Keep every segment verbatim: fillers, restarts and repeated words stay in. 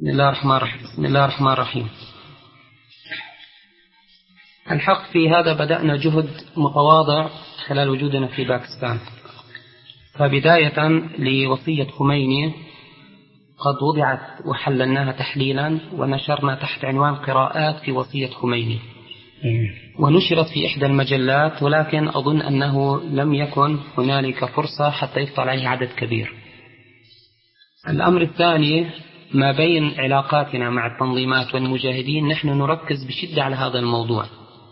بسم الله الرحمن الرحيم بسم الله الرحمن الرحيم الحق في هذا بدأنا جهد متواضع خلال وجودنا في باكستان. فبداية لوصية خميني قد وضعت وحللناها تحليلا ونشرنا تحت عنوان قراءات في وصية خميني، ونشرت في إحدى المجلات، ولكن أظن أنه لم يكن هنالك فرصة حتى يطلع عليه عدد كبير. الأمر الثاني، ما بين علاقاتنا مع التنظيمات والمجاهدين نحن نركز بشدة على هذا الموضوع،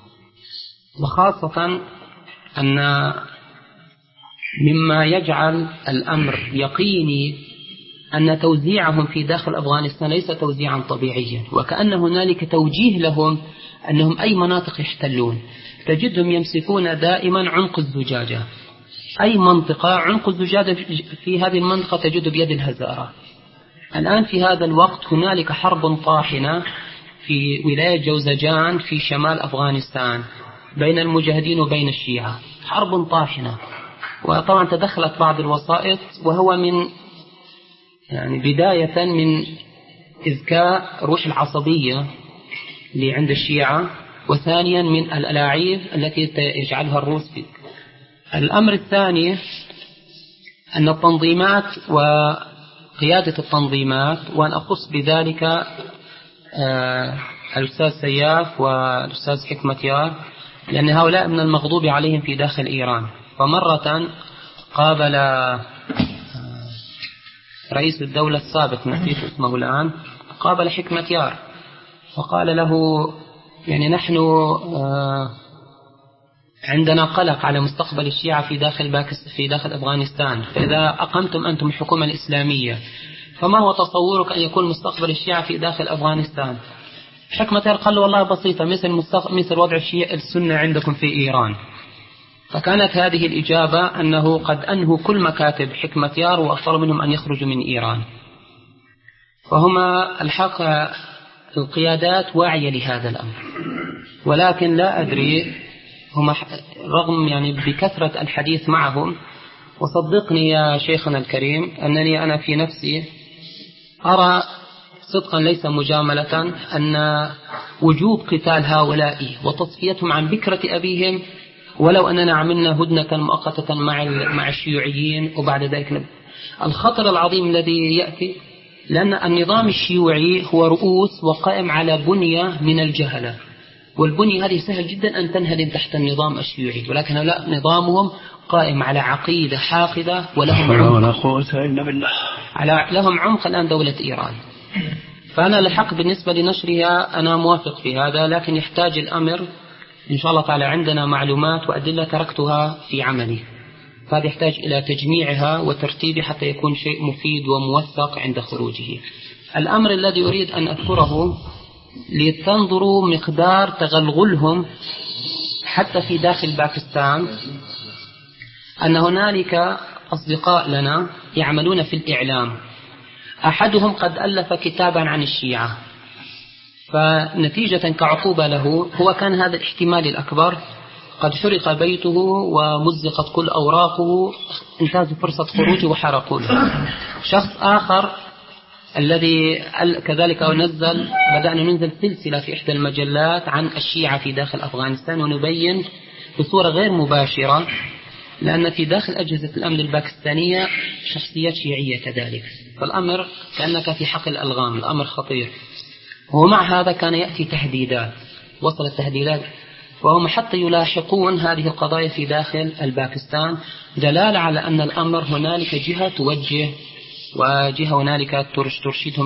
وخاصة أن مما يجعل الأمر يقيني أن توزيعهم في داخل أفغانستان ليس توزيعا طبيعيا، وكأن هنالك توجيه لهم أنهم أي مناطق يحتلون تجدهم يمسكون دائما عنق الزجاجة. أي منطقة عنق الزجاجة في هذه المنطقة تجد بيد الهزارة. الآن في هذا الوقت هنالك حرب طاحنة في ولاية جوزجان في شمال أفغانستان بين المجاهدين وبين الشيعة، حرب طاحنة. وطبعا تدخلت بعض الوسائط، وهو من يعني بداية من إذكاء روح العصبية اللي عند الشيعة، وثانيا من الألاعيب التي يجعلها الروس فيه. الأمر الثاني أن التنظيمات وقيادة التنظيمات، وأن أخص بذلك آه الأستاذ سياف والأستاذ حكمتيار، لأن هؤلاء من المغضوب عليهم في داخل إيران. فمرة قابل رئيس الدولة السابق نسيت اسمه الآن، قابل حكمتيار وقال له يعني نحن آه عندنا قلق على مستقبل الشيعة في داخل باكستان في داخل أفغانستان، فإذا أقمتم أنتم الحكومة الإسلامية فما هو تصورك أن يكون مستقبل الشيعة في داخل أفغانستان؟ حكمتيار قال له والله بسيطة، مثل مثل وضع الشيعة السنة عندكم في إيران. فكانت هذه الإجابة أنه قد أنهوا كل مكاتب حكمتيار وأطلب منهم أن يخرجوا من إيران. فهما الحق القيادات واعية لهذا الأمر، ولكن لا أدري هم رغم يعني بكثرة الحديث معهم. وصدقني يا شيخنا الكريم أنني أنا في نفسي أرى صدقا ليس مجاملة أن وجوب قتال هؤلاء وتصفيتهم عن بكرة أبيهم، ولو أننا عملنا هدنة مؤقتة مع مع الشيوعيين وبعد ذلك الخطر العظيم الذي يأتي، لأن النظام الشيوعي هو رؤوس وقائم على بنية من الجهلة، والبنية هذه سهل جدا أن تنهدم تحت النظام الشيوعي، ولكن لا، نظامهم قائم على عقيدة حاقدة ولهم عمق على لهم عمق الآن دولة إيران. فأنا الحق بالنسبة لنشرها أنا موافق في هذا، لكن يحتاج الأمر إن شاء الله تعالى عندنا معلومات وأدلة تركتها في عملي، فهذا يحتاج إلى تجميعها وترتيبها حتى يكون شيء مفيد وموثق عند خروجه. الأمر الذي أريد أن أذكره لتنظروا مقدار تغلغلهم حتى في داخل باكستان، أن هنالك أصدقاء لنا يعملون في الإعلام، أحدهم قد ألف كتابا عن الشيعة، فنتيجة كعقوبة له هو كان هذا الاحتمال الأكبر قد حرق بيته ومزقت كل أوراقه، انتهزوا فرصة خروجه وحرقوه. شخص آخر الذي كذلك نزل بدأنا ننزل سلسلة في إحدى المجلات عن الشيعة في داخل أفغانستان، ونبين بصورة غير مباشرة، لأن في داخل أجهزة الأمن الباكستانية شخصيات شيعية كذلك، فالأمر كأنك في حقل الألغام، الأمر خطير. ومع هذا كان يأتي تهديدات، وصلت تهديدات، وهم حتى يلاحقون هذه القضايا في داخل الباكستان، دلالة على أن الأمر هنالك جهة توجه وجهة هنالك ترشدهم